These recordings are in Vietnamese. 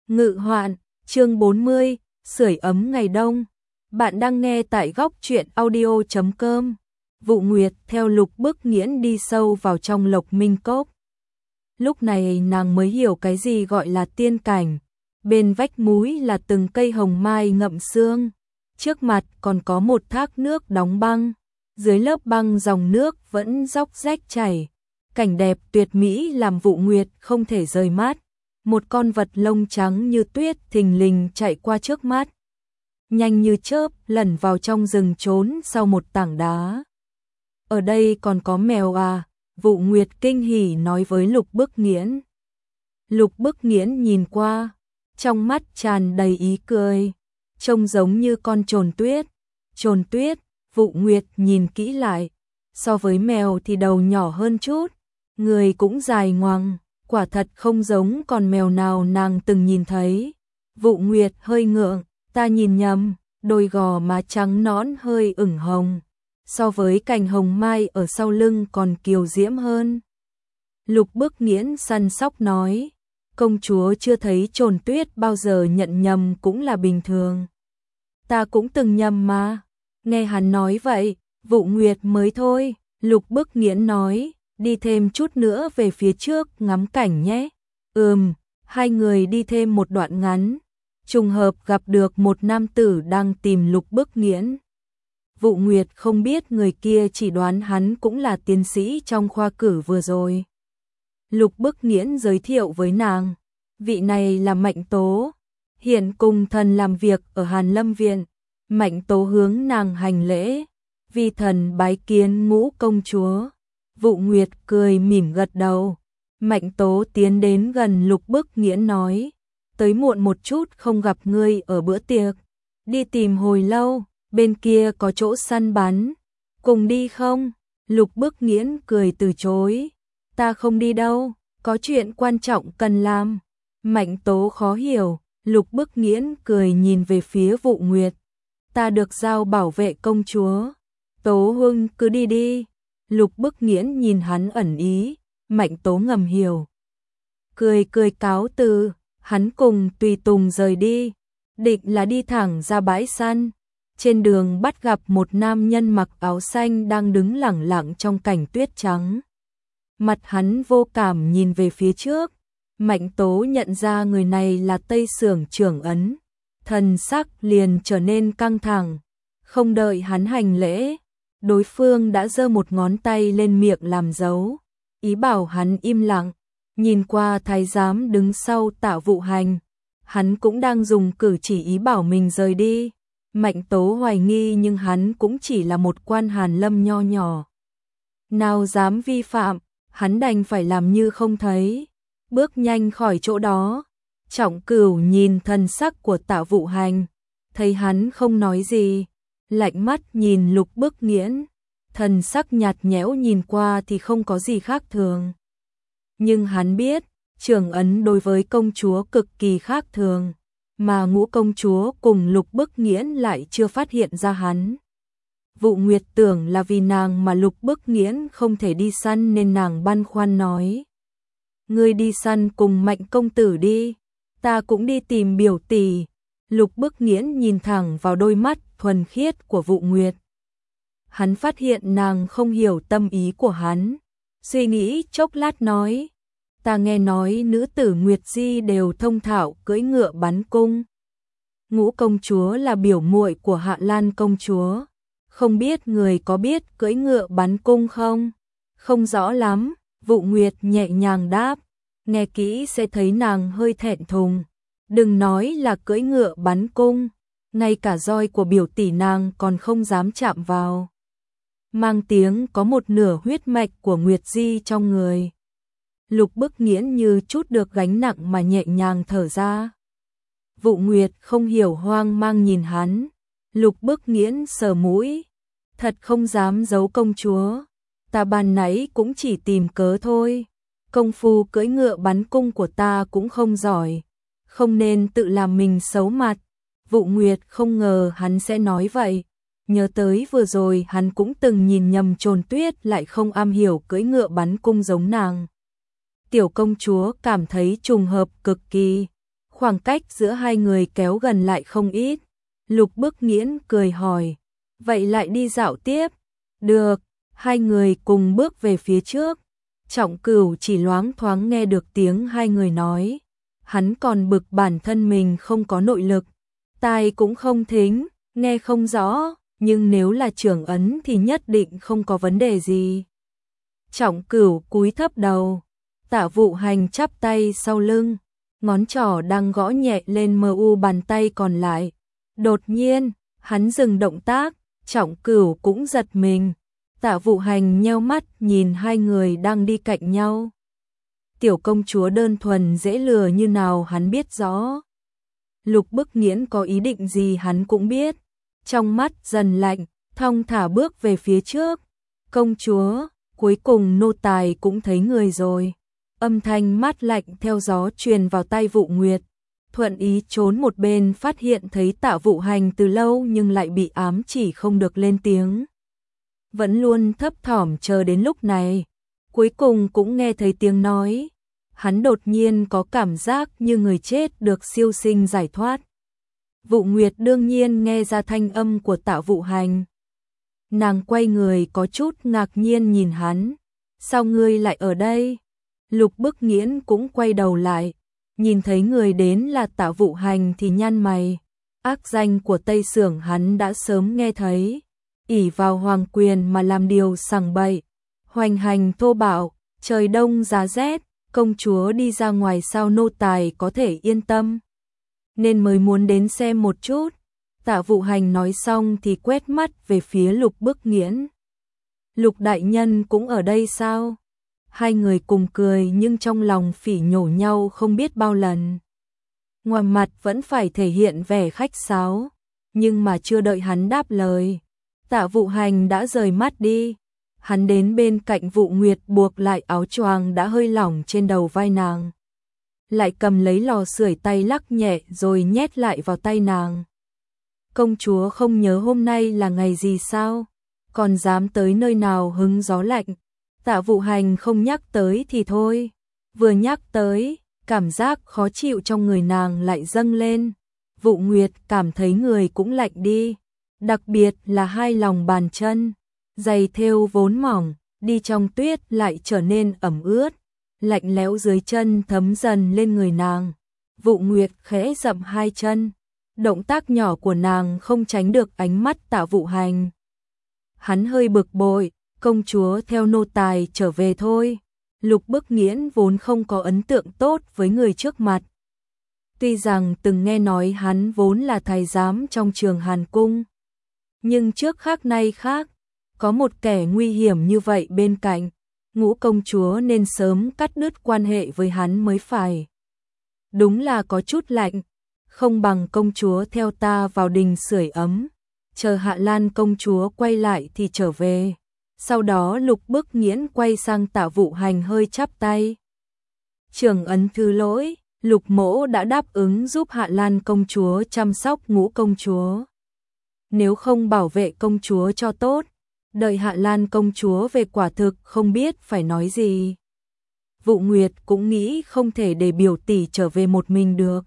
Ngự hoạn, chương 40, sưởi ấm ngày đông. Bạn đang nghe tại góc truyện audio.com. Vụ Nguyệt theo Lục Bức Nghiễn đi sâu vào trong Lộc Minh Cốc. Lúc này nàng mới hiểu cái gì gọi là tiên cảnh. Bên vách núi là từng cây hồng mai ngậm sương. Trước mặt còn có một thác nước đóng băng. Dưới lớp băng dòng nước vẫn róc rách chảy. Cảnh đẹp tuyệt mỹ làm Vụ Nguyệt không thể rời mắt. Một con vật lông trắng như tuyết thình lình chạy qua trước mắt. Nhanh như chớp lẩn vào trong rừng trốn sau một tảng đá. Ở đây còn có mèo à? Vụ Nguyệt kinh hỉ nói với Lục Bức Nghiễn. Lục Bức Nghiễn nhìn qua, trong mắt tràn đầy ý cười, trông giống như con trồn tuyết. Trồn tuyết, Vụ Nguyệt nhìn kỹ lại, so với mèo thì đầu nhỏ hơn chút, người cũng dài ngoằng, quả thật không giống con mèo nào nàng từng nhìn thấy. Vụ Nguyệt hơi ngượng, ta nhìn nhầm, đôi gò má trắng nõn hơi ửng hồng, so với cành hồng mai ở sau lưng còn kiều diễm hơn. Lục Bức Nghiễn săn sóc nói, công chúa chưa thấy trồn tuyết bao giờ, nhận nhầm cũng là bình thường. Ta cũng từng nhầm mà. Nghe hắn nói vậy, Vụ Nguyệt mới thôi. Lục Bức Nghiễn nói, đi thêm chút nữa về phía trước ngắm cảnh nhé. Hai người đi thêm một đoạn ngắn, trùng hợp gặp được một nam tử đang tìm Lục Bức Nghiễn. Vụ Nguyệt không biết người kia, chỉ đoán hắn cũng là tiến sĩ trong khoa cử vừa rồi. Lục Bức Nghiễn giới thiệu với nàng, vị này là Mạnh Tố, hiện cùng thần làm việc ở Hàn Lâm Viện. Mạnh Tố hướng nàng hành lễ, vi thần bái kiến Ngũ công chúa. Vụ Nguyệt cười mỉm gật đầu. Mạnh Tố tiến đến gần Lục Bức Nghiễn nói, tới muộn một chút không gặp ngươi ở bữa tiệc, đi tìm hồi lâu, bên kia có chỗ săn bắn, cùng đi không? Lục Bức Nghiễn cười từ chối, ta không đi đâu, có chuyện quan trọng cần làm. Mạnh Tố khó hiểu, Lục Bức Nghiễn cười nhìn về phía Vụ Nguyệt, ta được giao bảo vệ công chúa, Tố Hưng cứ đi đi. Lục Bức Nghiễn nhìn hắn ẩn ý, Mạnh Tố ngầm hiểu, cười cáo từ, hắn cùng tùy tùng rời đi, định là đi thẳng ra bãi săn. Trên đường bắt gặp một nam nhân mặc áo xanh đang đứng lẳng lặng trong cảnh tuyết trắng. Mặt hắn vô cảm nhìn về phía trước, Mạnh Tố nhận ra người này là Tây Xưởng trưởng Ấn, thần sắc liền trở nên căng thẳng, không đợi hắn hành lễ, đối phương đã giơ một ngón tay lên miệng làm dấu, ý bảo hắn im lặng. Nhìn qua thái giám đứng sau Tạ Vụ Hành, hắn cũng đang dùng cử chỉ ý bảo mình rời đi. Mạnh Tố hoài nghi nhưng hắn cũng chỉ là một quan Hàn Lâm nho nhỏ, nào dám vi phạm, hắn đành phải làm như không thấy, bước nhanh khỏi chỗ đó. Trọng Cửu nhìn thần sắc của Tạ Vụ Hành, thấy hắn không nói gì, lạnh mắt nhìn Lục Bức Nghiễn, thần sắc nhạt nhẽo, nhìn qua thì không có gì khác thường. Nhưng hắn biết, trưởng Ấn đối với công chúa cực kỳ khác thường, mà Ngũ công chúa cùng Lục Bức Nghiễn lại chưa phát hiện ra hắn. Vụ Nguyệt tưởng là vì nàng mà Lục Bức Nghiễn không thể đi săn nên nàng băn khoăn nói, ngươi đi săn cùng Mạnh công tử đi, ta cũng đi tìm biểu tỷ. Lục Bức Nghiễn nhìn thẳng vào đôi mắt thuần khiết của Vụ Nguyệt. Hắn phát hiện nàng không hiểu tâm ý của hắn, suy nghĩ chốc lát nói, ta nghe nói nữ tử Nguyệt Di đều thông thạo cưỡi ngựa bắn cung. Ngũ công chúa là biểu muội của Hạ Lan công chúa, không biết người có biết cưỡi ngựa bắn cung không? Không rõ lắm, Vụ Nguyệt nhẹ nhàng đáp, nghe kỹ sẽ thấy nàng hơi thẹn thùng. Đừng nói là cưỡi ngựa bắn cung, ngay cả roi của biểu tỷ nàng còn không dám chạm vào. Mang tiếng có một nửa huyết mạch của Nguyệt Di trong người. Lục Bức Nghiễn như chút được gánh nặng mà nhẹ nhàng thở ra. Vụ Nguyệt không hiểu, hoang mang nhìn hắn. Lục Bức Nghiễn sờ mũi, thật không dám giấu công chúa, ta ban nãy cũng chỉ tìm cớ thôi, công phu cưỡi ngựa bắn cung của ta cũng không giỏi, không nên tự làm mình xấu mặt. Vụ Nguyệt không ngờ hắn sẽ nói vậy, nhớ tới vừa rồi hắn cũng từng nhìn nhầm trồn tuyết lại không am hiểu cưỡi ngựa bắn cung giống nàng. Tiểu công chúa cảm thấy trùng hợp cực kỳ, Khoảng cách giữa hai người kéo gần lại không ít. Lục Bức Nghiễn cười hỏi, vậy lại đi dạo tiếp? Được, hai người cùng bước về phía trước. Trọng Cửu chỉ loáng thoáng nghe được tiếng hai người nói. Hắn còn bực bản thân mình không có nội lực, tai cũng không thính, nghe không rõ, nhưng nếu là trưởng ấn thì nhất định không có vấn đề gì. Trọng Cửu cúi thấp đầu, Tạ Vụ Hành chắp tay sau lưng, ngón trỏ đang gõ nhẹ lên mu bàn tay còn lại. Đột nhiên, hắn dừng động tác, Trọng Cửu cũng giật mình. Tạ Vụ Hành nheo mắt nhìn hai người đang đi cạnh nhau. Tiểu công chúa đơn thuần dễ lừa như nào hắn biết rõ. Lục Bức Nghiễn có ý định gì hắn cũng biết. Trong mắt dần lạnh, thong thả bước về phía trước. Công chúa, cuối cùng nô tài cũng thấy người rồi. Âm thanh mát lạnh theo gió truyền vào tai Vụ Nguyệt. Thuận ý trốn một bên phát hiện thấy Tạ Vụ Hành từ lâu nhưng lại bị ám chỉ không được lên tiếng. Vẫn luôn thấp thỏm chờ đến lúc này. Cuối cùng cũng nghe thấy tiếng nói. Hắn đột nhiên có cảm giác như người chết được siêu sinh giải thoát. Vụ Nguyệt đương nhiên nghe ra thanh âm của Tạ Vụ Hành. Nàng quay người có chút ngạc nhiên nhìn hắn. Sao ngươi lại ở đây? Lục Bức Nghiễn cũng quay đầu lại. Nhìn thấy người đến là Tạ Vụ Hành thì nhăn mày. Ác danh của Tây Sưởng hắn đã sớm nghe thấy. Ỷ vào hoàng quyền mà làm điều sằng bậy. Hoành hành thô bạo, trời đông giá rét. Công chúa đi ra ngoài sao nô tài có thể yên tâm. Nên mới muốn đến xem một chút. Tạ Vụ Hành nói xong thì quét mắt về phía Lục Bức Nghiễn. Lục đại nhân cũng ở đây sao? Hai người cùng cười nhưng trong lòng phỉ nhổ nhau không biết bao lần. Ngoài mặt vẫn phải thể hiện vẻ khách sáo. Nhưng mà chưa đợi hắn đáp lời, Tạ Vụ Hành đã rời mắt đi. Hắn đến bên cạnh Vụ Nguyệt buộc lại áo choàng đã hơi lỏng trên đầu vai nàng. Lại cầm lấy lò sưởi tay lắc nhẹ rồi nhét lại vào tay nàng. Công chúa không nhớ hôm nay là ngày gì sao? Còn dám tới nơi nào hứng gió lạnh? Tạ Vụ Hành không nhắc tới thì thôi. Vừa nhắc tới, cảm giác khó chịu trong người nàng lại dâng lên. Vụ Nguyệt cảm thấy người cũng lạnh đi. Đặc biệt là hai lòng bàn chân. Giày thêu vốn mỏng, đi trong tuyết lại trở nên ẩm ướt. Lạnh lẽo dưới chân thấm dần lên người nàng. Vụ Nguyệt khẽ dậm hai chân. Động tác nhỏ của nàng không tránh được ánh mắt Tạ Vụ Hành. Hắn hơi bực bội, công chúa theo nô tài trở về thôi. Lục Bức Nghiễn vốn không có ấn tượng tốt với người trước mặt. Tuy rằng từng nghe nói hắn vốn là thái giám trong Trường Hàn Cung. Nhưng trước khác nay khác, có một kẻ nguy hiểm như vậy bên cạnh. Ngũ công chúa nên sớm cắt đứt quan hệ với hắn mới phải. Đúng là có chút lạnh, không bằng công chúa theo ta vào đình sưởi ấm, chờ Hạ Lan công chúa quay lại thì trở về. Sau đó Lục Bức Nghiễn quay sang Tạ Vụ Hành hơi chắp tay. Trưởng ấn thứ lỗi, Lục mỗ đã đáp ứng giúp Hạ Lan công chúa chăm sóc Ngũ công chúa. Nếu không bảo vệ công chúa cho tốt, đợi Hạ Lan công chúa về quả thực không biết phải nói gì. Vụ Nguyệt cũng nghĩ không thể để biểu tỷ trở về một mình được.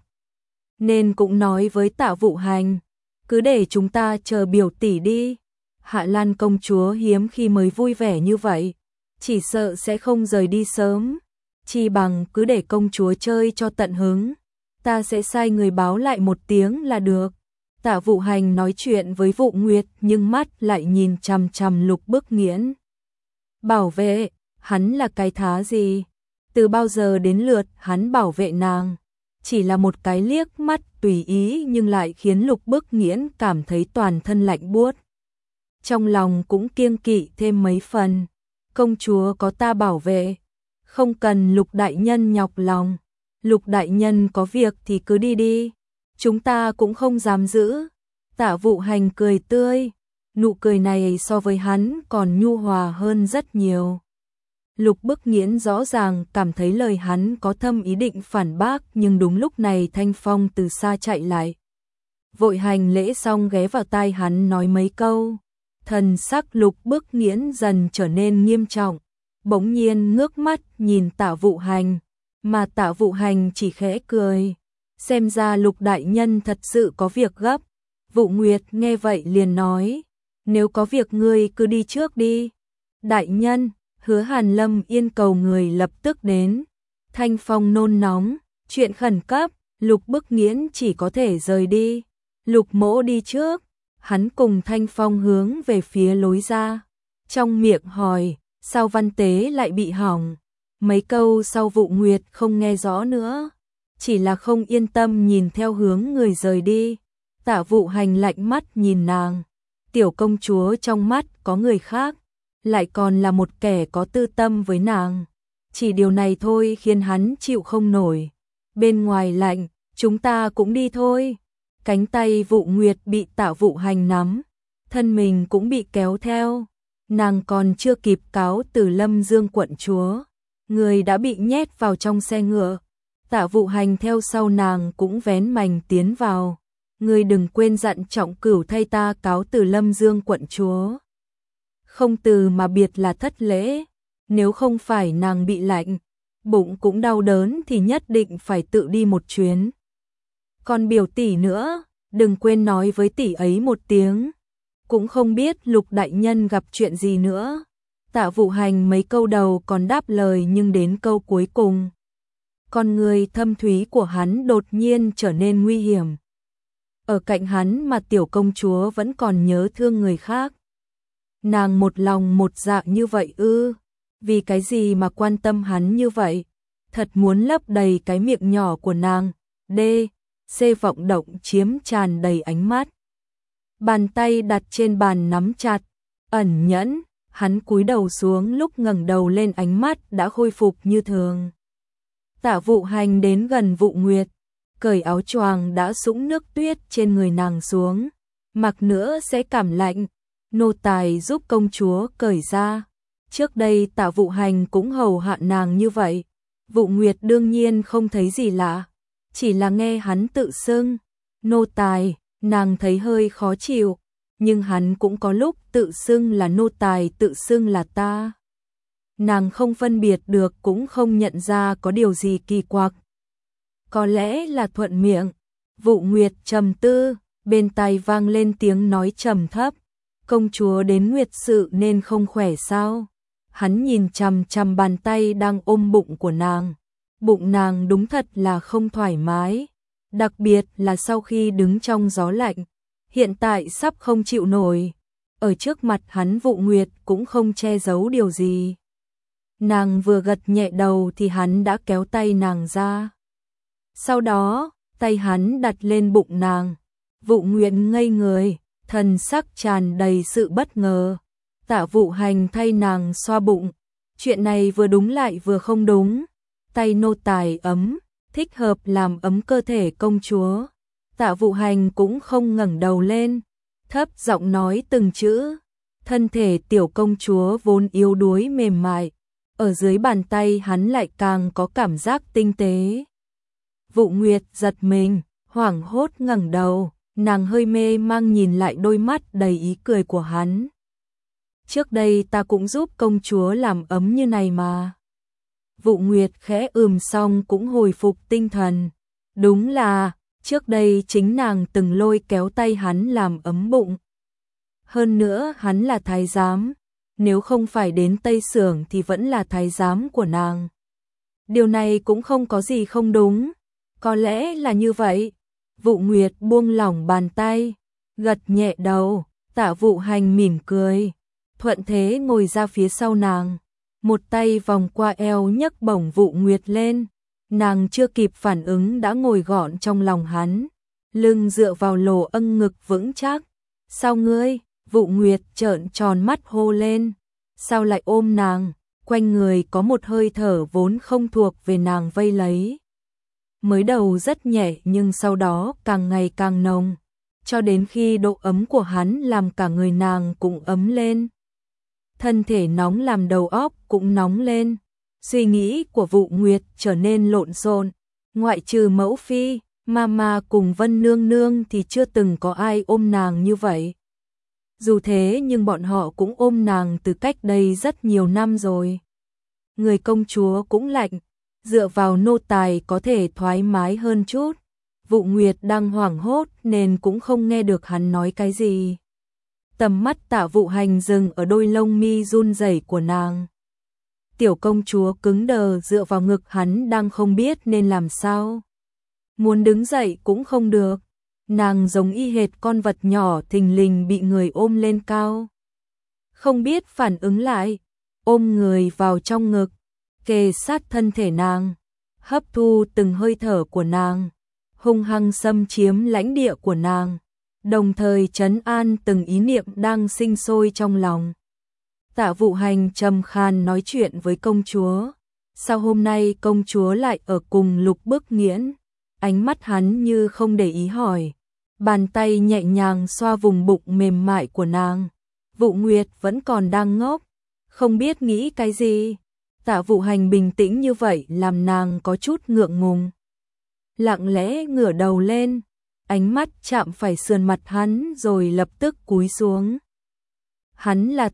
Nên cũng nói với Tạ Vụ Hành, cứ để chúng ta chờ biểu tỷ đi. Hạ Lan công chúa hiếm khi mới vui vẻ như vậy, chỉ sợ sẽ không rời đi sớm. Chi bằng cứ để công chúa chơi cho tận hứng, ta sẽ sai người báo lại một tiếng là được. Tạ Vụ Hành nói chuyện với Vụ Nguyệt nhưng mắt lại nhìn chằm chằm Lục Bức Nghiễn. Bảo vệ, hắn là cái thá gì? Từ bao giờ đến lượt hắn bảo vệ nàng? Chỉ là một cái liếc mắt tùy ý nhưng lại khiến Lục Bức Nghiễn cảm thấy toàn thân lạnh buốt. Trong lòng cũng kiêng kỵ thêm mấy phần. Công chúa có ta bảo vệ, không cần Lục đại nhân nhọc lòng. Lục đại nhân có việc thì cứ đi đi, chúng ta cũng không dám giữ. Tạ Vụ Hành cười tươi, nụ cười này so với hắn còn nhu hòa hơn rất nhiều. Lục Bức Nghiễn rõ ràng cảm thấy lời hắn có thâm ý định phản bác, nhưng đúng lúc này Thanh Phong từ xa chạy lại. Vội hành lễ xong ghé vào tai hắn nói mấy câu. Thần sắc Lục Bức Nghiễn dần trở nên nghiêm trọng, bỗng nhiên ngước mắt nhìn Tạ Vụ Hành, mà Tạ Vụ Hành chỉ khẽ cười. xem ra Lục đại nhân thật sự có việc gấp. Vụ Nguyệt nghe vậy liền nói, nếu có việc ngươi cứ đi trước đi. Đại nhân, Hứa Hàn Lâm yên cầu người lập tức đến. Thanh Phong nôn nóng, chuyện khẩn cấp, Lục Bức Nghiễn chỉ có thể rời đi. Lục Mỗ đi trước. Hắn cùng Thanh Phong hướng về phía lối ra. Trong miệng hỏi, sao văn tế lại bị hỏng? Mấy câu sau Vụ Nguyệt không nghe rõ nữa. Chỉ là không yên tâm nhìn theo hướng người rời đi. Tạ Vụ Hành lạnh mắt nhìn nàng. Tiểu công chúa trong mắt có người khác, lại còn là một kẻ có tư tâm với nàng. Chỉ điều này thôi khiến hắn chịu không nổi. Bên ngoài lạnh, chúng ta cũng đi thôi. Cánh tay Vụ Nguyệt bị Tạ Vụ Hành nắm, thân mình cũng bị kéo theo. Nàng còn chưa kịp cáo từ Lâm Dương quận chúa, người đã bị nhét vào trong xe ngựa. Tạ Vụ Hành theo sau nàng cũng vén mành tiến vào. Ngươi đừng quên dặn Trọng Cửu thay ta cáo từ Lâm Dương quận chúa. Không từ mà biệt là thất lễ, nếu không phải nàng bị lạnh, bụng cũng đau đớn thì nhất định phải tự đi một chuyến. Còn biểu tỷ nữa, đừng quên nói với tỷ ấy một tiếng. Cũng không biết Lục đại nhân gặp chuyện gì nữa. Tạ Vụ Hành mấy câu đầu còn đáp lời, nhưng đến câu cuối cùng, con người thâm thúy của hắn đột nhiên trở nên nguy hiểm. Ở cạnh hắn mà tiểu công chúa vẫn còn nhớ thương người khác. Nàng một lòng một dạ như vậy ư? Vì cái gì mà quan tâm hắn như vậy? Thật muốn lấp đầy cái miệng nhỏ của nàng. C vọng động chiếm tràn đầy ánh mắt. Bàn tay đặt trên bàn nắm chặt, ẩn nhẫn. Hắn cúi đầu xuống, lúc ngẩng đầu lên ánh mắt đã khôi phục như thường. Tạ Vụ Hành đến gần Vụ Nguyệt, cởi áo choàng đã sũng nước tuyết trên người nàng xuống, mặc nữa sẽ cảm lạnh. Nô tài giúp công chúa cởi ra. Trước đây Tạ Vụ Hành cũng hầu hạ nàng như vậy. Vụ Nguyệt đương nhiên không thấy gì lạ, chỉ là nghe hắn tự xưng nô tài, nàng thấy hơi khó chịu. Nhưng hắn cũng có lúc tự xưng là nô tài, tự xưng là ta. Nàng không phân biệt được, cũng không nhận ra có điều gì kỳ quặc. Có lẽ là thuận miệng. Vụ Nguyệt trầm tư, bên tai vang lên tiếng nói trầm thấp. Công chúa đến nguyệt sự nên không khỏe sao? Hắn nhìn chằm chằm bàn tay đang ôm bụng của nàng. Bụng nàng đúng thật là không thoải mái. Đặc biệt là sau khi đứng trong gió lạnh. Hiện tại sắp không chịu nổi. Ở trước mặt hắn Vụ Nguyệt cũng không che giấu điều gì. Nàng vừa gật nhẹ đầu thì hắn đã kéo tay nàng ra. Sau đó, tay hắn đặt lên bụng nàng. Vụ Nguyệt ngây người, thần sắc tràn đầy sự bất ngờ. Tạ Vụ Hành thay nàng xoa bụng. Chuyện này vừa đúng lại vừa không đúng. Tay nô tài ấm, thích hợp làm ấm cơ thể công chúa. Tạ Vụ Hành cũng không ngẩng đầu lên, thấp giọng nói từng chữ. Thân thể tiểu công chúa vốn yếu đuối mềm mại, ở dưới bàn tay hắn lại càng có cảm giác tinh tế. Vụ Nguyệt giật mình, hoảng hốt ngẩng đầu, nàng hơi mê mang nhìn lại đôi mắt đầy ý cười của hắn. Trước đây ta cũng giúp công chúa làm ấm như này mà. Vụ Nguyệt khẽ xong cũng hồi phục tinh thần. Đúng là trước đây chính nàng từng lôi kéo tay hắn làm ấm bụng. Hơn nữa hắn là thái giám, nếu không phải đến Tây Sưởng thì vẫn là thái giám của nàng. Điều này cũng không có gì không đúng, có lẽ là như vậy. Vụ Nguyệt buông lỏng bàn tay, gật nhẹ đầu. Tạ Vụ Hành mỉm cười, thuận thế ngồi ra phía sau nàng, một tay vòng qua eo nhấc bổng Vụ Nguyệt lên. Nàng chưa kịp phản ứng đã ngồi gọn trong lòng hắn, lưng dựa vào lỗ âng ngực vững chắc. Sao ngươi? Vụ Nguyệt trợn tròn mắt hô lên. Sao lại ôm nàng? Quanh người có một hơi thở vốn không thuộc về nàng vây lấy. Mới đầu rất nhẹ nhưng sau đó càng ngày càng nồng, cho đến khi độ ấm của hắn làm cả người nàng cũng ấm lên. Thân thể nóng làm đầu óc cũng nóng lên. Suy nghĩ của Vụ Nguyệt trở nên lộn xộn. Ngoại trừ mẫu phi, mama cùng Vân Nương Nương thì chưa từng có ai ôm nàng như vậy. Dù thế nhưng bọn họ cũng ôm nàng từ cách đây rất nhiều năm rồi. Người công chúa cũng lạnh, dựa vào nô tài có thể thoải mái hơn chút. Vụ Nguyệt đang hoảng hốt nên cũng không nghe được hắn nói cái gì. Tầm mắt Tạ Vụ Hành dừng ở đôi lông mi run rẩy của nàng. Tiểu công chúa cứng đờ dựa vào ngực hắn đang không biết nên làm sao. Muốn đứng dậy cũng không được. Nàng giống y hệt con vật nhỏ thình lình bị người ôm lên cao. Không biết phản ứng lại, ôm người vào trong ngực, kề sát thân thể nàng, hấp thu từng hơi thở của nàng, hung hăng xâm chiếm lãnh địa của nàng, đồng thời trấn an từng ý niệm đang sinh sôi trong lòng. Tạ Vụ Hành trầm khan nói chuyện với công chúa. Sao hôm nay công chúa lại ở cùng Lục Bức Nghiễn? Ánh mắt hắn như không để ý hỏi. Bàn tay nhẹ nhàng xoa vùng bụng mềm mại của nàng. Vụ Nguyệt vẫn còn đang ngốc, không biết nghĩ cái gì. Tạ Vụ Hành bình tĩnh như vậy làm nàng có chút ngượng ngùng. Lặng lẽ ngửa đầu lên, ánh mắt chạm phải sườn mặt hắn rồi lập tức cúi xuống. Hắn là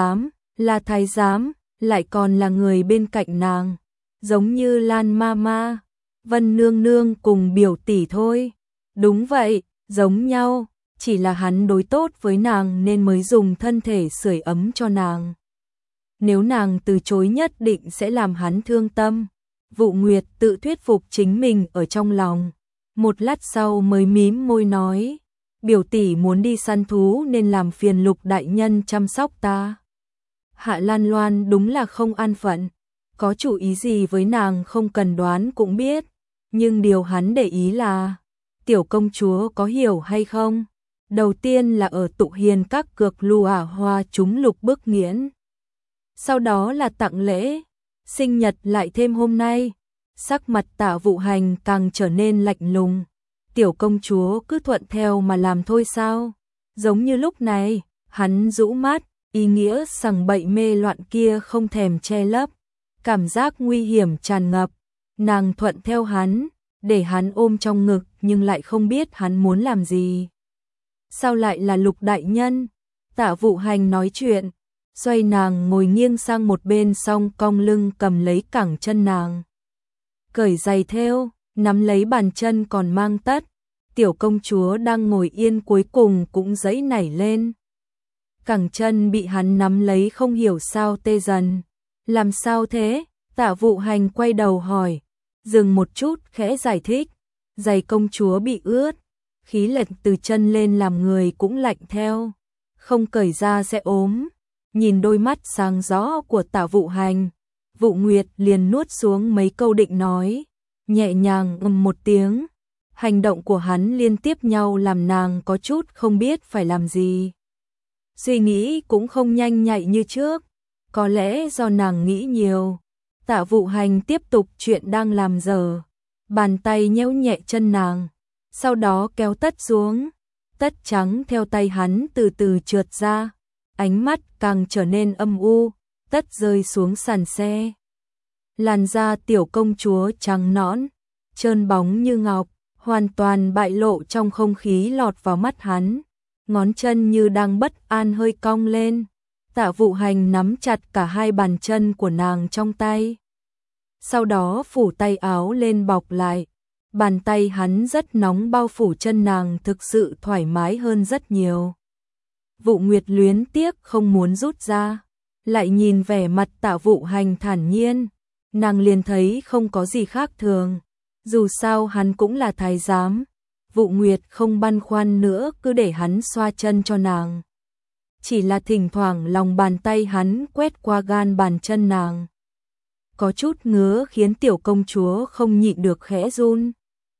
thái giám, lại còn là người bên cạnh nàng, giống như Lan Mama, Vân Nương Nương cùng biểu tỷ thôi. Đúng vậy, giống nhau, chỉ là hắn đối tốt với nàng nên mới dùng thân thể sưởi ấm cho nàng. Nếu nàng từ chối nhất định sẽ làm hắn thương tâm. Vụ Nguyệt tự thuyết phục chính mình ở trong lòng. Một lát sau mới mím môi nói, biểu tỷ muốn đi săn thú nên làm phiền Lục đại nhân chăm sóc ta. Hạ Lan Loan đúng là không an phận, có chủ ý gì với nàng không cần đoán cũng biết, nhưng điều hắn để ý là, tiểu công chúa có hiểu hay không? Đầu tiên là ở Tụ Hiền các cược lùa hoa chúng Lục Bức Nghiễn. Sau đó là tặng lễ, sinh nhật lại thêm hôm nay. Sắc mặt Tạ Vụ Hành càng trở nên lạnh lùng. Tiểu công chúa cứ thuận theo mà làm thôi sao? Giống như lúc này, hắn rũ mắt, ý nghĩa sằng bậy mê loạn kia không thèm che lấp. Cảm giác nguy hiểm tràn ngập. Nàng thuận theo hắn, để hắn ôm trong ngực nhưng lại không biết hắn muốn làm gì. Sao lại là Lục đại nhân? Tạ Vụ Hành nói chuyện, xoay nàng ngồi nghiêng sang một bên xong cong lưng cầm lấy cẳng chân nàng. Cởi giày thêu, nắm lấy bàn chân còn mang tất. Tiểu công chúa đang ngồi yên cuối cùng cũng giãy nảy lên. Cẳng chân bị hắn nắm lấy không hiểu sao tê dần. Làm sao thế? Tạ Vụ Hành quay đầu hỏi. Dừng một chút khẽ giải thích. Giày công chúa bị ướt. Khí lạnh từ chân lên làm người cũng lạnh theo. Không cởi ra sẽ ốm. Nhìn đôi mắt sáng rõ của Tạ Vụ Hành, Vụ Nguyệt liền nuốt xuống mấy câu định nói, nhẹ nhàng một tiếng. Hành động của hắn liên tiếp nhau làm nàng có chút không biết phải làm gì. Suy nghĩ cũng không nhanh nhạy như trước, có lẽ do nàng nghĩ nhiều. Tạ Vụ Hành tiếp tục chuyện đang làm dở, bàn tay nhéo nhẹ chân nàng, sau đó kéo tất xuống, tất trắng theo tay hắn từ từ trượt ra, ánh mắt càng trở nên âm u, tất rơi xuống sàn xe. Làn da tiểu công chúa trắng nõn, trơn bóng như ngọc, hoàn toàn bại lộ trong không khí lọt vào mắt hắn. Ngón chân như đang bất an hơi cong lên. Tạ Vụ Hành nắm chặt cả hai bàn chân của nàng trong tay. Sau đó phủ tay áo lên bọc lại. Bàn tay hắn rất nóng bao phủ chân nàng thực sự thoải mái hơn rất nhiều. Vụ Nguyệt luyến tiếc không muốn rút ra. Lại nhìn vẻ mặt Tạ Vụ Hành thản nhiên. Nàng liền thấy không có gì khác thường. Dù sao hắn cũng là thái giám. Vụ Nguyệt không băn khoăn nữa cứ để hắn xoa chân cho nàng. Chỉ là thỉnh thoảng lòng bàn tay hắn quét qua gan bàn chân nàng. Có chút ngứa khiến tiểu công chúa không nhịn được khẽ run.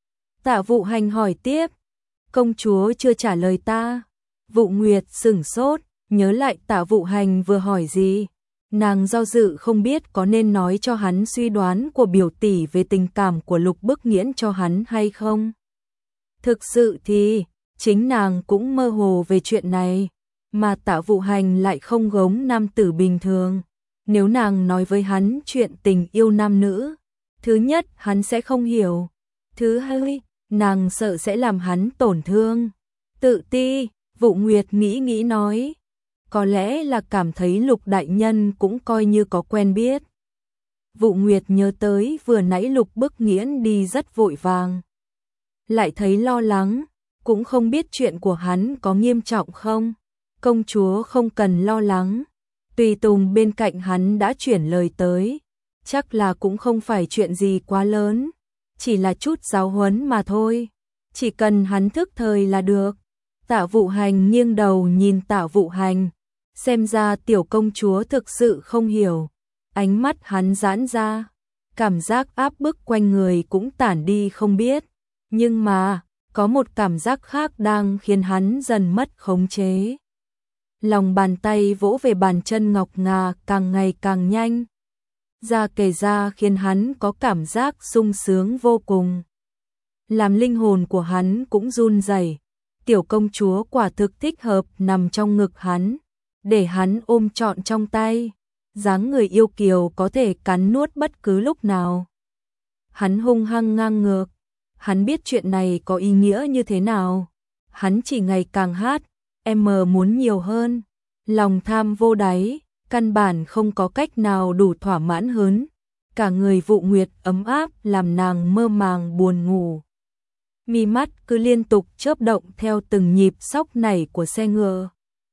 Tạ Vụ Hành hỏi tiếp. Công chúa chưa trả lời ta. Vụ Nguyệt sửng sốt, nhớ lại Tạ Vụ Hành vừa hỏi gì. Nàng do dự không biết có nên nói cho hắn suy đoán của biểu tỷ về tình cảm của Lục Bức Nghiễn cho hắn hay không. Thực sự thì, chính nàng cũng mơ hồ về chuyện này, mà Tạ Vụ Hành lại không gống nam tử bình thường. Nếu nàng nói với hắn chuyện tình yêu nam nữ, thứ nhất hắn sẽ không hiểu, thứ hai, nàng sợ sẽ làm hắn tổn thương. Tự ti, Vụ Nguyệt nghĩ nói, có lẽ là cảm thấy Lục đại nhân cũng coi như có quen biết. Vụ Nguyệt nhớ tới vừa nãy Lục Bức Nghiễn đi rất vội vàng. lại thấy lo lắng, cũng không biết chuyện của hắn có nghiêm trọng không. Công chúa không cần lo lắng. Tùy tùng bên cạnh hắn đã chuyển lời tới, chắc là cũng không phải chuyện gì quá lớn, chỉ là chút giáo huấn mà thôi, chỉ cần hắn thức thời là được. Tạ Vụ Hành nghiêng đầu nhìn Tạ Vụ Hành, xem ra tiểu công chúa thực sự không hiểu. Ánh mắt hắn giãn ra, cảm giác áp bức quanh người cũng tản đi không biết, nhưng mà có một cảm giác khác đang khiến hắn dần mất khống chế. Lòng bàn tay vỗ về bàn chân ngọc ngà càng ngày càng nhanh, ra kề ra khiến hắn có cảm giác sung sướng vô cùng. Làm linh hồn của hắn cũng run rẩy. Tiểu công chúa quả thực thích hợp nằm trong ngực hắn, để hắn ôm trọn trong tay, dáng người yêu kiều có thể cắn nuốt bất cứ lúc nào. Hắn hung hăng ngang ngược, hắn biết chuyện này có ý nghĩa như thế nào. Hắn chỉ ngày càng hát, em muốn nhiều hơn, lòng tham vô đáy, căn bản không có cách nào đủ thỏa mãn hơn. Cả người Vụ Nguyệt ấm áp làm nàng mơ màng buồn ngủ. Mi mắt cứ liên tục chớp động theo từng nhịp xóc nảy của xe ngựa.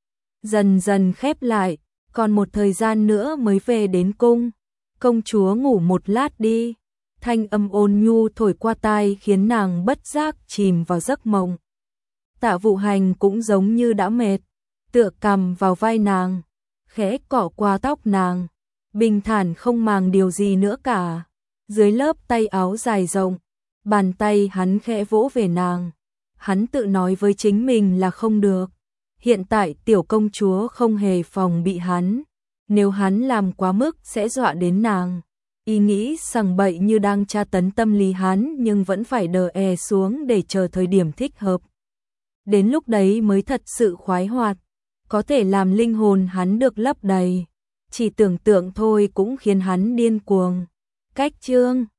Dần dần khép lại, còn một thời gian nữa mới về đến cung. Công chúa ngủ một lát đi. Thanh âm ôn nhu thổi qua tai khiến nàng bất giác chìm vào giấc mộng. Tạ Vụ Hành cũng giống như đã mệt, tựa cằm vào vai nàng, khẽ cọ qua tóc nàng, bình thản không màng điều gì nữa cả. Dưới lớp tay áo dài rộng, bàn tay hắn khẽ vỗ về nàng. Hắn tự nói với chính mình là không được. Hiện tại tiểu công chúa không hề phòng bị hắn, nếu hắn làm quá mức sẽ dọa đến nàng. Ý nghĩ sằng bậy như đang tra tấn tâm lý hắn, nhưng vẫn phải đè xuống để chờ thời điểm thích hợp. Đến lúc đấy mới thật sự khoái hoạt, có thể làm linh hồn hắn được lấp đầy. Chỉ tưởng tượng thôi cũng khiến hắn điên cuồng. Cách chương